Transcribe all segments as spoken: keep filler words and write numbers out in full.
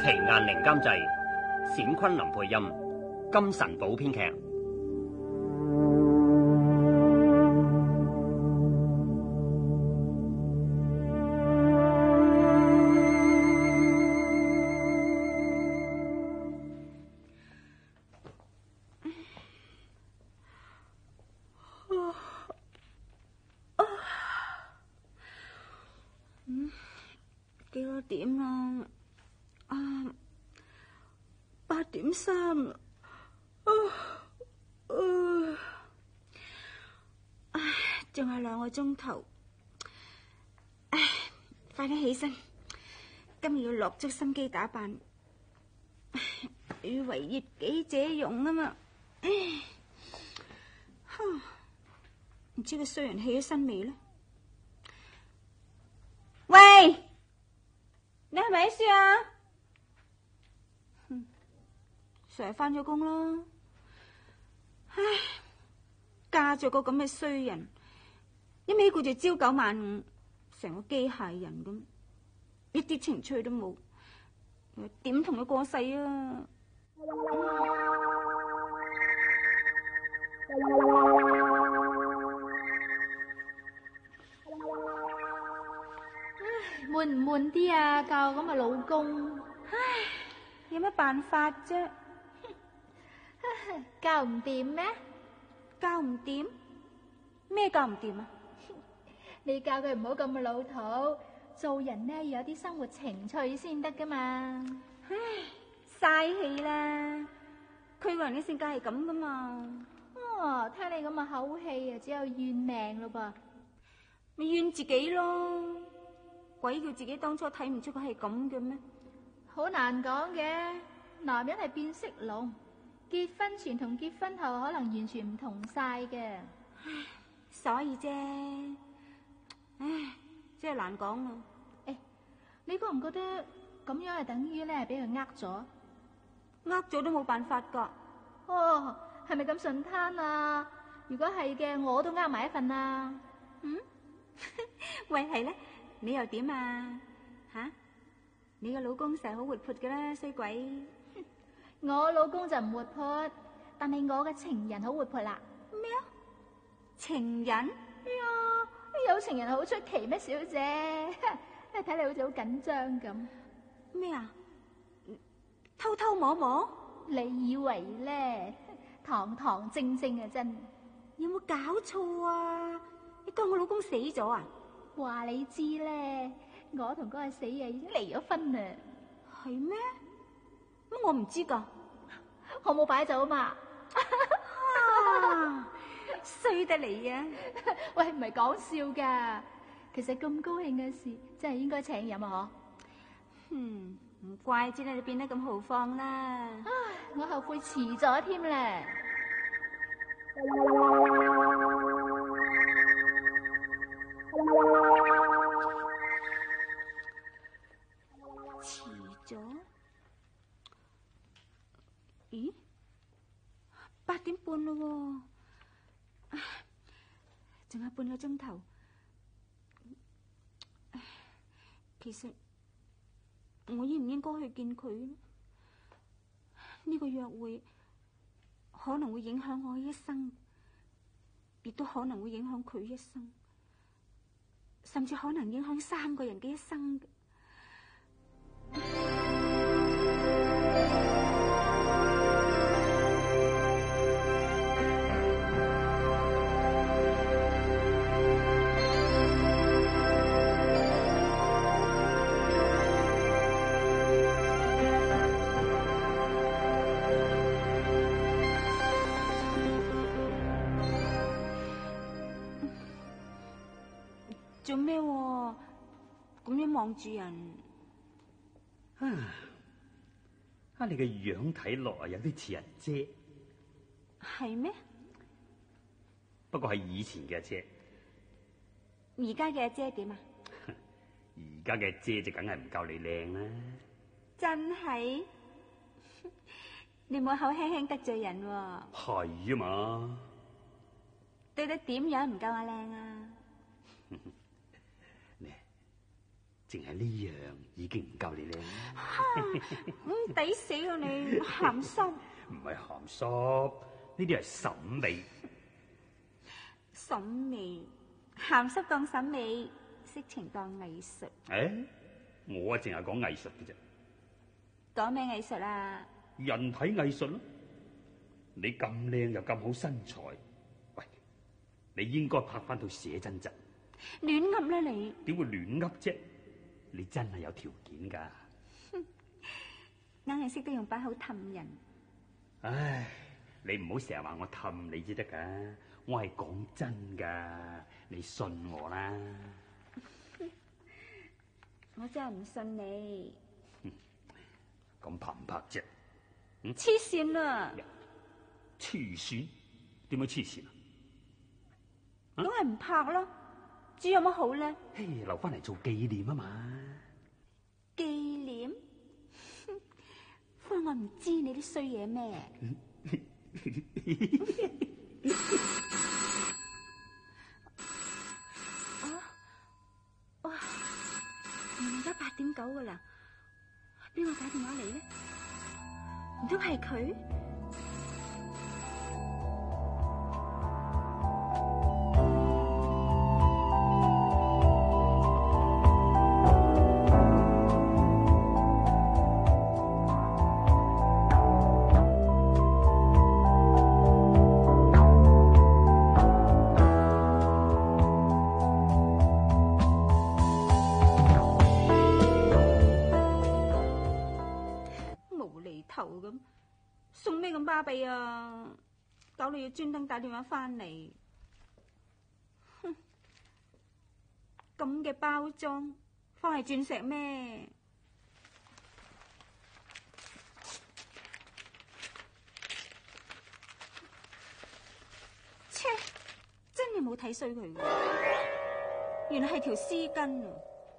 奇雁翎監製，冼昆林配音，金神寶編劇。 幾多點啦？啊，八點三啦。啊，啊，唉，仲有兩個鐘頭。唉，快啲起身，今日要落足心機打扮，要為悅己者容啊嘛。唉，唔知個衰人起咗身未呢？喂！你係咪喺書啊？嗯，成日翻咗工啦。唉，嫁咗個咁嘅衰人，一味顧住朝九晚五，成個機械人咁，一啲情趣都冇，點同佢過世啊？ 悶唔悶啲啊？教咁嘅老公， 唉，有乜辦法啫？ 教唔掂咩？ 教唔掂？咩教唔掂啊？ 你教佢唔好咁嘅老土，做人呢要有啲生活情趣先得噶嘛。 唉，嘥氣啦！佢個人嘅性格係咁噶嘛。 哦，聽你咁嘅口氣啊，只有怨命咯噃。 咪怨自己咯。鬼叫自己當初睇唔出佢係咁嘅咩？ 好難講嘅，男人係變色龍，結婚前同結婚後可能完全唔同晒嘅。 所以啫，唉，真係難講啊。 誒，你覺唔覺得咁樣係等於咧係俾佢呃咗？ 呃咗都冇辦法噶。 哦，係咪咁順攤啊？如果係嘅，我都呃埋一份啊。 嗯？喂，係咧。你又點啊？吓、啊，你個老公成日好活潑噶啦，衰鬼！ 我老公就唔活潑，但係我嘅情人好活潑啦。 咩啊？情人？ 哎呀，有情人好出奇咩，小姐？睇你好似好緊張咁。 咩啊？偷偷摸摸？ 你以為咧？堂堂正正啊，真。 有冇搞錯啊？你當我老公死咗啊？ 話你知咧，我同嗰個死嘢已經離咗婚啦。 係咩？咁我唔知噶， 我冇擺酒嘛。 啊，衰得嚟啊！ 喂，唔係講笑噶，其實咁高興嘅事，真係應該請飲啊！嗬。 嗯，唔怪之你變得咁豪放啦。 唉，我後悔遲咗添咧。 遲咗？咦？八點半咯喎，仲有半個鐘頭。其實我應唔應該去見佢呢？呢個約會可能會影響我一生，亦都可能會影響佢一生，甚至可能影響三個人嘅一生。做咩？咁樣望住人？ 啊！啊！你嘅樣睇落啊，有啲似阿姐。 係咩？ 不過係以前嘅阿姐。 而家嘅阿姐點啊？ 而家嘅姐就梗係唔夠你靚啦。 真係？你冇口輕輕得罪人喎。 係啊嘛。對得點樣唔夠我靚啊？ 淨係呢樣已經唔夠你靚。 嗯，抵死啊你鹹濕！ 唔係鹹濕，呢啲係審美。 審美，鹹濕當審美，色情當藝術。 誒，我啊淨係講藝術嘅啫。 講咩藝術啊？ 人體藝術咯。你咁靚又咁好身材，喂，你應該拍翻套寫真集。 亂噏啦你！ 點會亂噏啫？你真係有條件噶。 硬係識得用把口氹人。 唉，你唔好成日話我氹你至得噶，我係講真噶，你信我啦。 我真係唔信你。 咁拍唔拍啫？ 黐線啦！ 黐線？點樣黐線啊？ 梗係唔拍啦，至於有乜好咧？ 嘿，留翻嚟做紀念啊嘛。 紀念？歡我唔知你啲衰嘢咩？啊！哇！而家八點九噶啦，邊個打電話嚟咧？唔通係佢？送咩咁巴閉啊！搞你要專登打電話翻嚟，哼！咁嘅包裝，放係鑽石咩？切！真係冇睇衰佢，原來係條絲巾啊！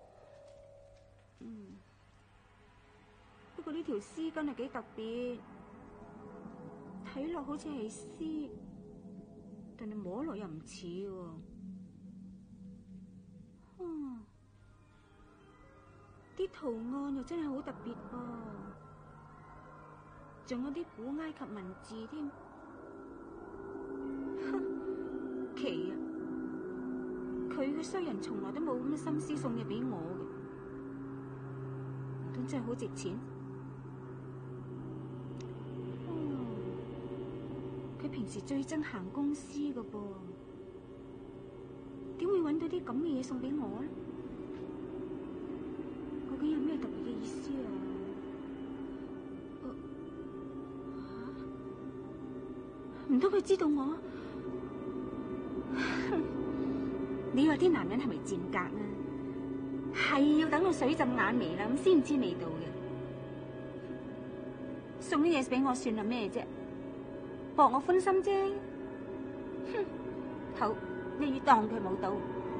嗯，不過呢條絲巾係幾特別。睇落好似係絲，但係摸落又唔似喎。嗯，啲圖案又真係好特別噃，仲有啲古埃及文字添。哼，奇啊！佢嘅衰人從來都冇咁嘅心思送嘢俾我嘅，唔通真係好值錢？佢平時最憎行公司㗎噃，點會搵到啲咁嘅嘢送俾我咧？究竟有咩特別嘅意思啊？唔通佢知道我？你話啲男人係咪賤格啊？係要等到水浸眼眉啦，咁先知味道嘅。送啲嘢俾我算係咩啫？博我歡心啫，哼！好，你要當佢冇到。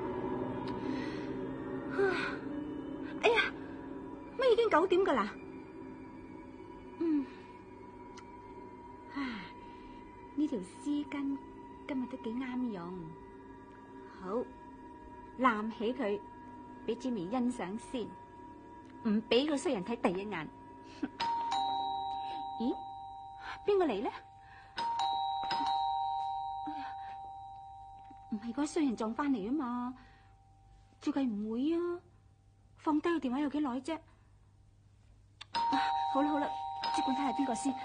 哎呀，乜已經九點噶啦？嗯，唉，呢條絲巾今日都幾啱用。好，攬起佢，俾志明欣賞先，唔俾個衰人睇第一眼。咦？邊個嚟咧？唔係嗰衰人撞翻嚟啊嘛，照計唔會啊。放低個電話有幾耐啫？好啦好啦，即管睇下邊個先。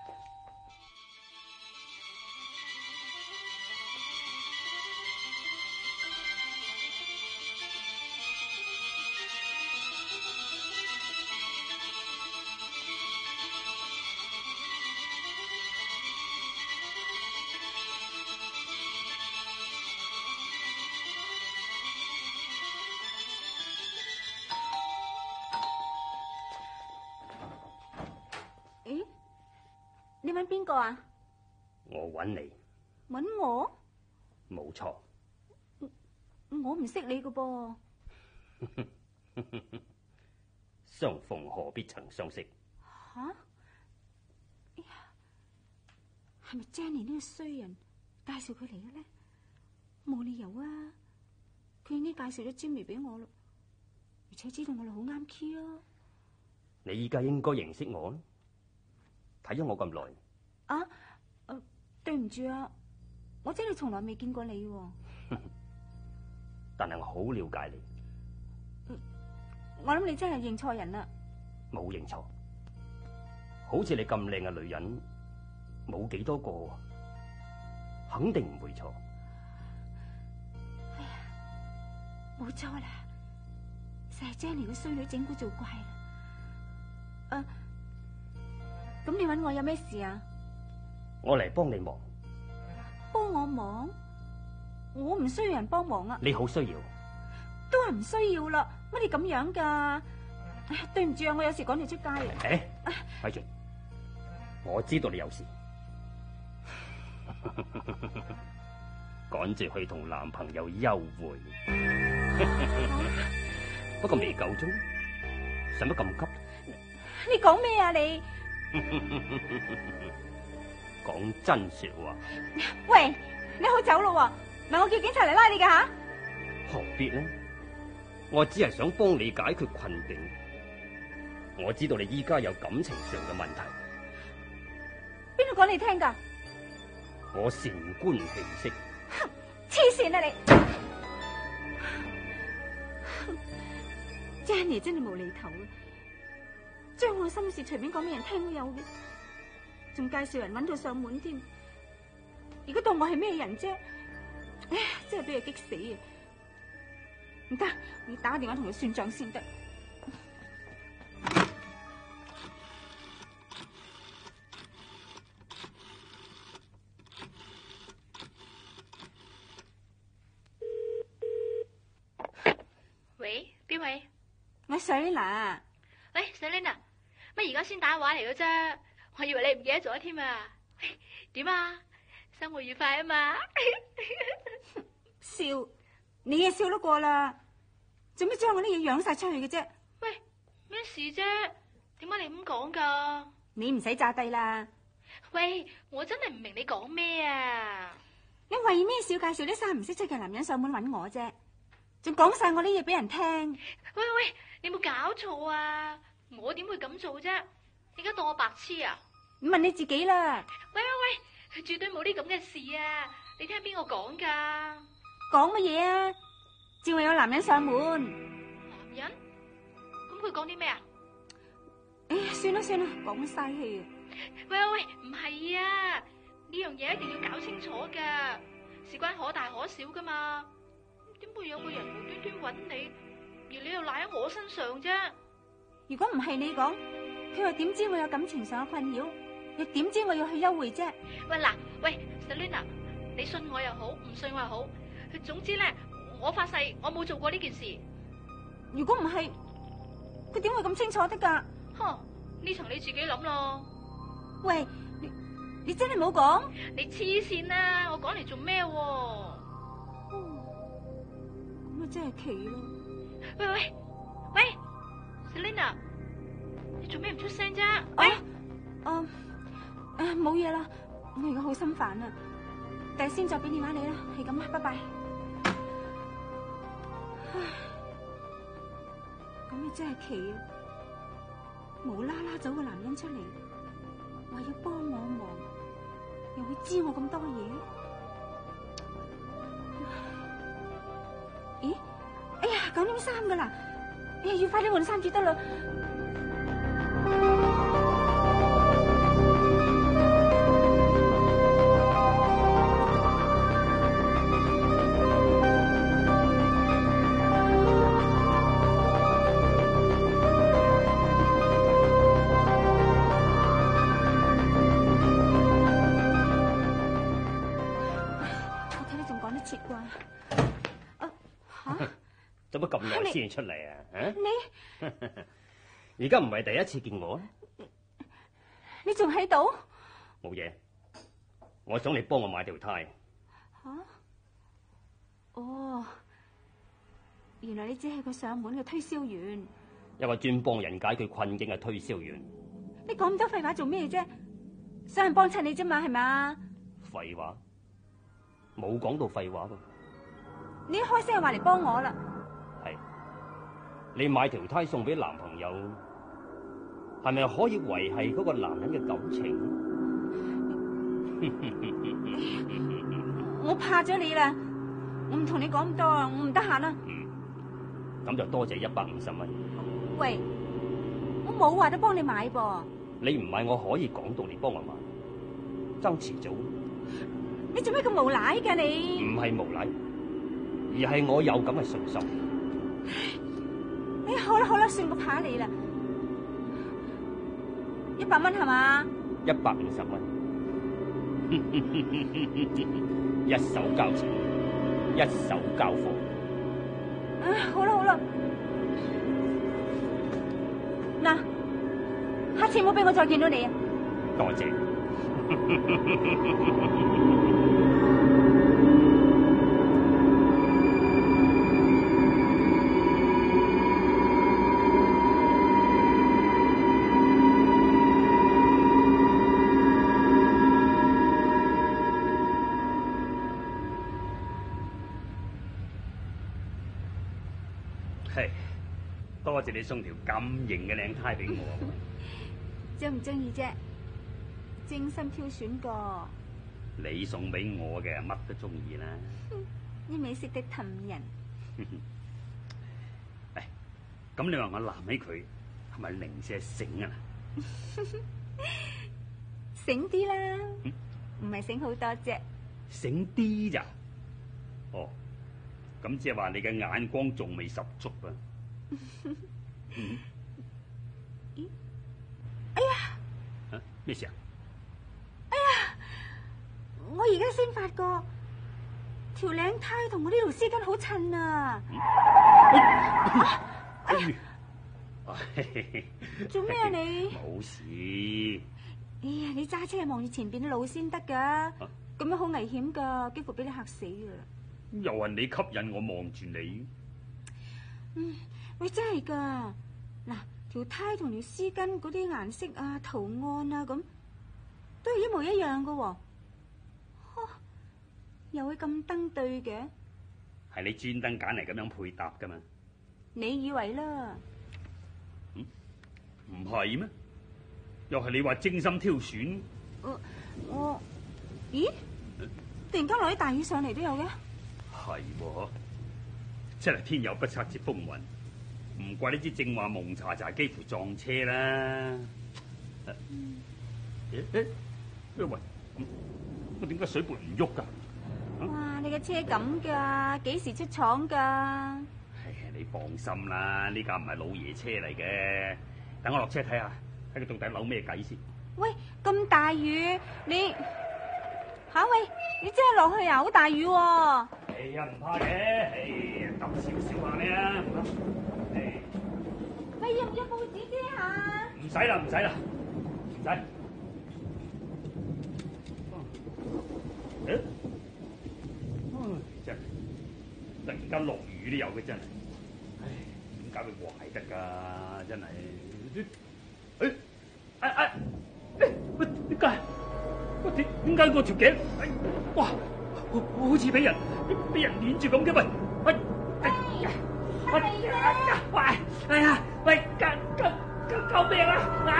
你揾邊個啊？ 我揾你。 揾我？ 冇錯。 我唔識你㗎噃。 相逢何必曾相識。 吓？哎呀，係咪 Jenny 呢個衰人介紹佢嚟嘅咧？冇理由啊！佢已經介紹咗 Jimmy 俾我咯。 而且知道我哋好啱 key 啊！ 你依家應該認識我啦，睇咗我咁耐。 啊，呃、對唔住啊，我真係從來未見過你喎。 但係我好了解你。 嗯、我諗你真係認錯人啦。 冇認錯，好似你咁靚嘅女人，冇幾多個，肯定唔會錯。 哎呀，冇錯啦，就係 Jenny 個衰女整蠱做怪啦。誒、啊，咁你搵我有咩事啊？ 我嚟幫你忙。 幫我忙？我唔需要人幫忙啊。 你好需要。 都係唔需要啦，乜你咁樣噶？對唔住啊，我有時趕你出街啊。 誒，咪住，我知道你有事，趕住去同男朋友幽會，不過未夠鐘，使乜咁急？ 你講咩啊你？ 講真說話。 喂，你好走咯喎，唔係我叫警察嚟拉你噶吓？ 何必呢？我只係想幫你解決困境。我知道你依家有感情上嘅問題。 邊個講你聽噶？ 我善觀其色。 黐線啊你！Jenny 真係無厘頭啊！將我心事隨便講俾人聽都有嘅，仲介紹人揾到上門添。如果當我係咩人啫？唉，真係俾佢激死啊！唔得，我要打個電話同佢算賬先得。 喂，邊位？ 我係 Selina。 喂 ，Selina，乜而家先打電話嚟嘅啫？我以為你唔記得咗添啊！點啊？生活愉快啊嘛？ 笑，你也笑得過啦，做咩將我啲嘢揚晒出去嘅啫？ 喂，咩事啫？點解你咁講噶？ 你唔使詐低啦。 喂，我真係唔明你講咩啊！ 你為咩少介紹啲三唔識七嘅男人上門揾我啫？仲講晒我啲嘢俾人聽。 喂喂，你冇搞錯啊！我點會咁做啫？你而家當我白痴啊？ 問你自己啦。 喂喂喂，絕對冇啲咁嘅事啊！你聽邊個講噶？ 講乜嘢啊？只會有男人上門。 男人？咁佢講啲咩啊？ 哎呀，算啦算啦，講晒氣啊！ 喂喂喂，唔係啊！呢樣嘢一定要搞清楚噶，事關可大可小噶嘛。點會有個人無端端揾你，而你又賴喺我身上啫？ 如果唔係你講，佢又點知我有感情上嘅困擾？又點知我要去幽會啫？ 喂嗱，喂 Selina，你信我又好，唔信我又好，總之咧，我發誓我冇做過呢件事。 如果唔係，佢點會咁清楚得噶？ 呵，呢層你自己諗咯。 喂，你你真係冇講？ 你黐線啦！我講嚟做咩？ 咁啊真係奇咯！ 喂喂喂 ，Selina，你做咩唔出聲啫？喂， 啊，誒，冇嘢啦，我而家好心煩啊，第日先再俾電話你啦，係咁啊，拜拜。唉，咁啊真係奇啊！無啦啦走個男人出嚟，話要幫我忙，又會知我咁多嘢。咦？哎呀，九點三噶啦，哎呀，要快啲換衫至得啦。 做乜咁耐先出嚟啊？啊！ 你而家唔係第一次見我咧， 你仲喺度？ 冇嘢，我想你幫我買條呔。 吓？哦，原來你只係個上門嘅推銷員， 一個專幫人解決困境嘅推銷員。 你講咁多廢話做咩啫？想人幫襯你啫嘛，係咪？ 廢話？冇講到廢話噃。 你一開聲就話嚟幫我啦。 係， 你買條呔送俾男朋友，係咪可以維繫嗰個男人嘅感情？ 我怕咗你啦，我唔同你講咁多啊，我唔得閒啦。 嗯，咁就多謝一百五十蚊。 喂，我冇話得幫你買噃。 你唔買，我可以講道理幫我買，爭遲早。 你做咩咁無賴㗎你？ 唔係無賴，而係我有咁嘅信心。 哎，好啦好啦，算我怕你啦。一百蚊係嘛？ 一百五十蚊，一手交錢，一手交貨。 唉，好啦好啦，嗱，下次唔好俾我再見到你啊！ 多謝。 係，多謝你送條咁型嘅靚呔俾我。 中唔中意啫？精心挑選過。 你送俾我嘅乜都中意啦。 你咪識得氹人。 誒，咁你話我攬起佢係咪零舍醒啊？ 醒啲啦，唔係醒好多啫。 醒啲咋？哦，咁即係話你嘅眼光仲未十足啊？嗯， 咦？哎呀！ 啊，咩事啊？ 哎呀！我而家先發覺條領呔同我呢條絲巾好襯啊！哎呀！做咩啊你？ 冇事。 哎呀，你揸車望住前邊啲路先得噶，咁樣好危險噶，幾乎俾你嚇死啊！ 又係你吸引我望住你。 嗯，喂，真係噶，嗱，條呔同條絲巾嗰啲顏色啊、圖案啊，咁都係一模一樣噶喎。呵，又會咁登對嘅？ 係你專登揀嚟咁樣配搭噶嘛？ 你以為啦？ 嗯，唔係咩？又係你話精心挑選？ 我我，咦？突然間落啲大雨上嚟都有嘅？ 係喎，真係天有不測之風雲，唔怪呢支正話蒙查查幾乎撞車啦。誒誒，喂，我點解水撥唔喐噶？ 哇！你嘅車咁噶，幾時出廠噶？ 係啊，你放心啦，呢架唔係老爺車嚟嘅。等我落車睇下，睇佢到底扭咩計先。 喂，咁大雨，你吓喂，你真係落去啊？好大雨喎！ 哎呀，唔怕嘅，哎呀，揼少少下咩啊？哎， 喂，要唔要報紙遮下？ 唔使啦，唔使啦，唔使。誒，真係突然間落雨都有嘅真係，唉，點解會壞得㗎？真係，誒，哎哎，誒，喂，點解？喂，點點解個條頸？哎，哇！好似俾人俾人捏住咁嘅喂，喂，哎呀，喂，喂，哎呀，喂，救救救救命啊！啊！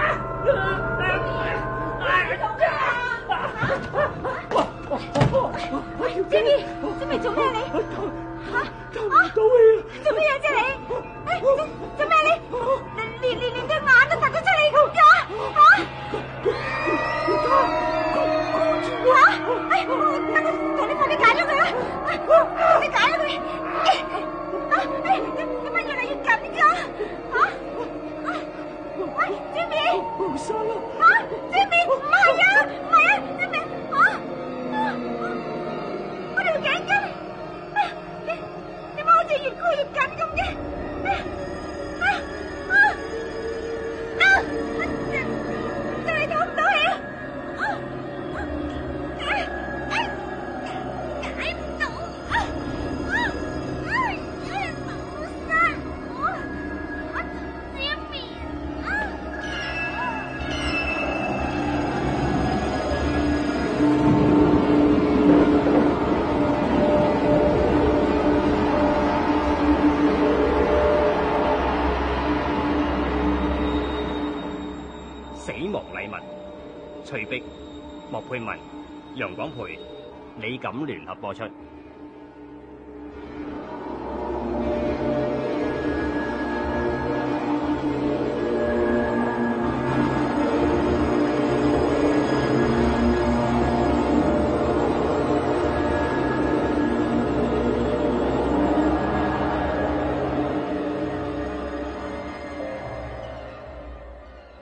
Jimmy，Jimmy 做咩你？吓？ 救唔到你啊！ 做咩嘢啫你？哎，做做咩你？連連連對眼都突咗出嚟咁噶？吓？吓？哎，等我同你快啲解咗佢啦！快啲解咗佢！啊，哎，點解越嚟越緊死亡禮物》，徐碧、莫佩文、楊廣培、李錦聯合播出。